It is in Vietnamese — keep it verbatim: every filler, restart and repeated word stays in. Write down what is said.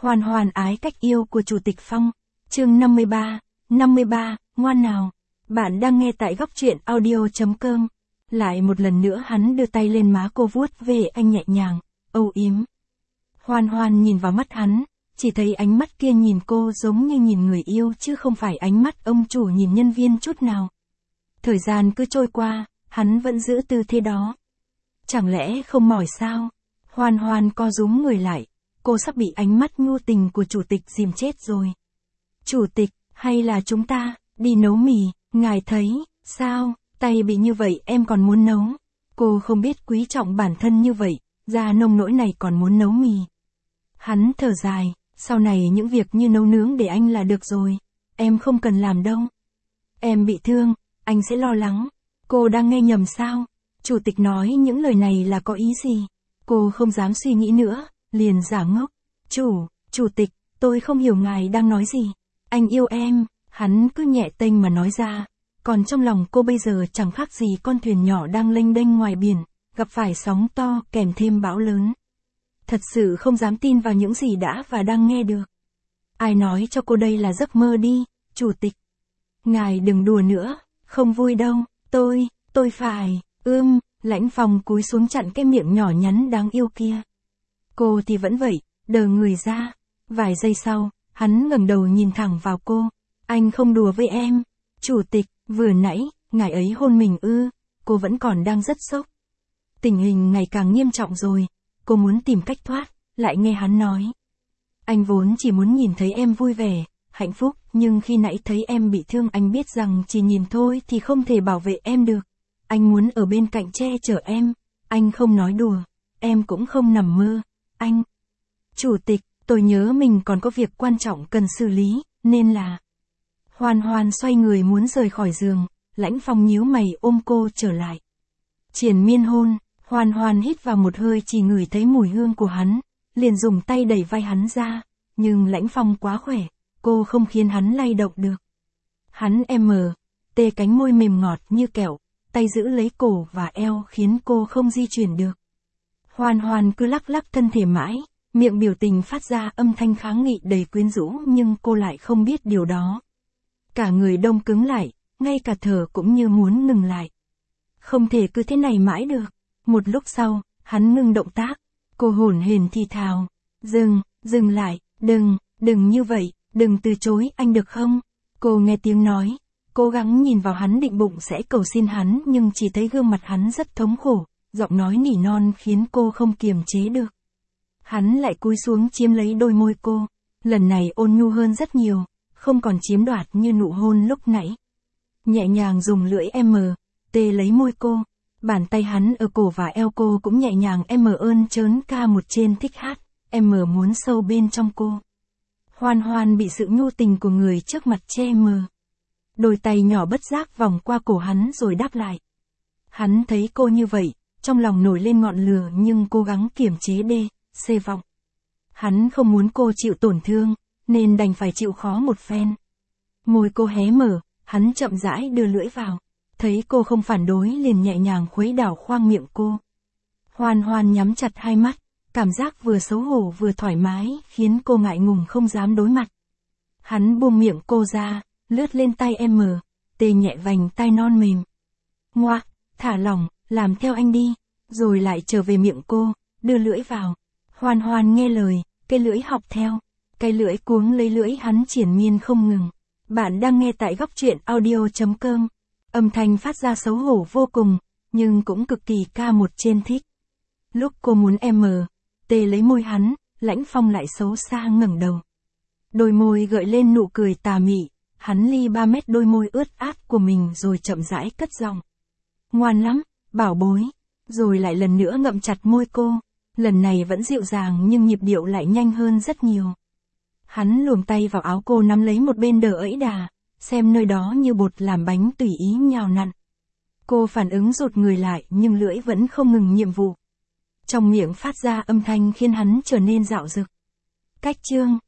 Hoàn hoàn ái cách yêu của Chủ tịch Phong. Chương năm mươi ba, năm mươi ba, ngoan nào. Bạn đang nghe tại góc truyện audio chấm com. Lại một lần nữa hắn đưa tay lên má cô vuốt về anh nhẹ nhàng, âu yếm. Hoàn hoàn nhìn vào mắt hắn, chỉ thấy ánh mắt kia nhìn cô giống như nhìn người yêu chứ không phải ánh mắt ông chủ nhìn nhân viên chút nào. Thời gian cứ trôi qua, hắn vẫn giữ tư thế đó. Chẳng lẽ không mỏi sao? Hoàn hoàn co rúm người lại, cô sắp bị ánh mắt nhu tình của chủ tịch dìm chết rồi. Chủ tịch, hay là chúng ta, đi nấu mì, ngài thấy, sao, tay bị như vậy em còn muốn nấu. Cô không biết quý trọng bản thân như vậy, ra nông nỗi này còn muốn nấu mì. Hắn thở dài, sau này những việc như nấu nướng để anh là được rồi, em không cần làm đâu. Em bị thương, anh sẽ lo lắng. Cô đang nghe nhầm sao? Chủ tịch nói những lời này là có ý gì? Cô không dám suy nghĩ nữa, liền giả ngốc. Chủ, chủ tịch, tôi không hiểu ngài đang nói gì. Anh yêu em, hắn cứ nhẹ tênh mà nói ra. Còn trong lòng cô bây giờ chẳng khác gì con thuyền nhỏ đang lênh đênh ngoài biển, gặp phải sóng to kèm thêm bão lớn. Thật sự không dám tin vào những gì đã và đang nghe được. Ai nói cho cô đây là giấc mơ đi, chủ tịch. Ngài đừng đùa nữa, không vui đâu, tôi, tôi phải, ưm, Lãnh Phong cúi xuống chặn cái miệng nhỏ nhắn đáng yêu kia. Cô thì vẫn vậy, đờ người ra. Vài giây sau, hắn ngẩng đầu nhìn thẳng vào cô. Anh không đùa với em. Chủ tịch, vừa nãy, ngài ấy hôn mình ư, cô vẫn còn đang rất sốc. Tình hình ngày càng nghiêm trọng rồi, cô muốn tìm cách thoát, lại nghe hắn nói. Anh vốn chỉ muốn nhìn thấy em vui vẻ, hạnh phúc, nhưng khi nãy thấy em bị thương anh biết rằng chỉ nhìn thôi thì không thể bảo vệ em được. Anh muốn ở bên cạnh che chở em, anh không nói đùa, em cũng không nằm mơ, anh. Chủ tịch, tôi nhớ mình còn có việc quan trọng cần xử lý, nên là... Hoàn hoàn xoay người muốn rời khỏi giường, Lãnh Phong nhíu mày ôm cô trở lại. Triền miên hôn, hoàn hoàn hít vào một hơi chỉ ngửi thấy mùi hương của hắn, liền dùng tay đẩy vai hắn ra, nhưng Lãnh Phong quá khỏe, cô không khiến hắn lay động được. Hắn em mờ, tê cánh môi mềm ngọt như kẹo, tay giữ lấy cổ và eo khiến cô không di chuyển được. Hoàn hoàn cứ lắc lắc thân thể mãi, miệng biểu tình phát ra âm thanh kháng nghị đầy quyến rũ nhưng cô lại không biết điều đó. Cả người đông cứng lại, ngay cả thở cũng như muốn ngừng lại. Không thể cứ thế này mãi được. Một lúc sau, hắn ngừng động tác. Cô hổn hển thì thào. Dừng, dừng lại, đừng, đừng như vậy, đừng từ chối anh được không? Cô nghe tiếng nói, cố gắng nhìn vào hắn định bụng sẽ cầu xin hắn nhưng chỉ thấy gương mặt hắn rất thống khổ, giọng nói nỉ non khiến cô không kiềm chế được. Hắn lại cúi xuống chiếm lấy đôi môi cô, lần này ôn nhu hơn rất nhiều, không còn chiếm đoạt như nụ hôn lúc nãy. Nhẹ nhàng dùng lưỡi M, tê lấy môi cô, bàn tay hắn ở cổ và eo cô cũng nhẹ nhàng M ơn trớn ca một trên thích hát, M muốn sâu bên trong cô. Hoàn hoàn bị sự nhu tình của người trước mặt che mờ. Đôi tay nhỏ bất giác vòng qua cổ hắn rồi đáp lại. Hắn thấy cô như vậy, trong lòng nổi lên ngọn lửa nhưng cố gắng kiềm chế đê, xê vọng. Hắn không muốn cô chịu tổn thương, nên đành phải chịu khó một phen. Môi cô hé mở, hắn chậm rãi đưa lưỡi vào. Thấy cô không phản đối liền nhẹ nhàng khuấy đảo khoang miệng cô. Hoàn hoàn nhắm chặt hai mắt, cảm giác vừa xấu hổ vừa thoải mái khiến cô ngại ngùng không dám đối mặt. Hắn buông miệng cô ra, lướt lên tay em mờ, tê nhẹ vành tai non mềm. Ngoa, thả lỏng, làm theo anh đi, rồi lại trở về miệng cô, đưa lưỡi vào. Hoàn hoàn nghe lời, cái lưỡi học theo, cái lưỡi cuống lấy lưỡi hắn triển miên không ngừng. Bạn đang nghe tại góc truyện audio chấm com. Âm thanh phát ra xấu hổ vô cùng, nhưng cũng cực kỳ ca một trên thích. Lúc cô muốn M, tê lấy môi hắn, Lãnh Phong lại xấu xa ngẩng đầu. Đôi môi gợi lên nụ cười tà mị, hắn ly ba mét đôi môi ướt át của mình rồi chậm rãi cất giọng. Ngoan lắm, bảo bối. Rồi lại lần nữa ngậm chặt môi cô, lần này vẫn dịu dàng nhưng nhịp điệu lại nhanh hơn rất nhiều. Hắn luồn tay vào áo cô nắm lấy một bên đờ ẫy đà, xem nơi đó như bột làm bánh tùy ý nhào nặn. Cô phản ứng rụt người lại nhưng lưỡi vẫn không ngừng nhiệm vụ. Trong miệng phát ra âm thanh khiến hắn trở nên dạo dực. Cách chương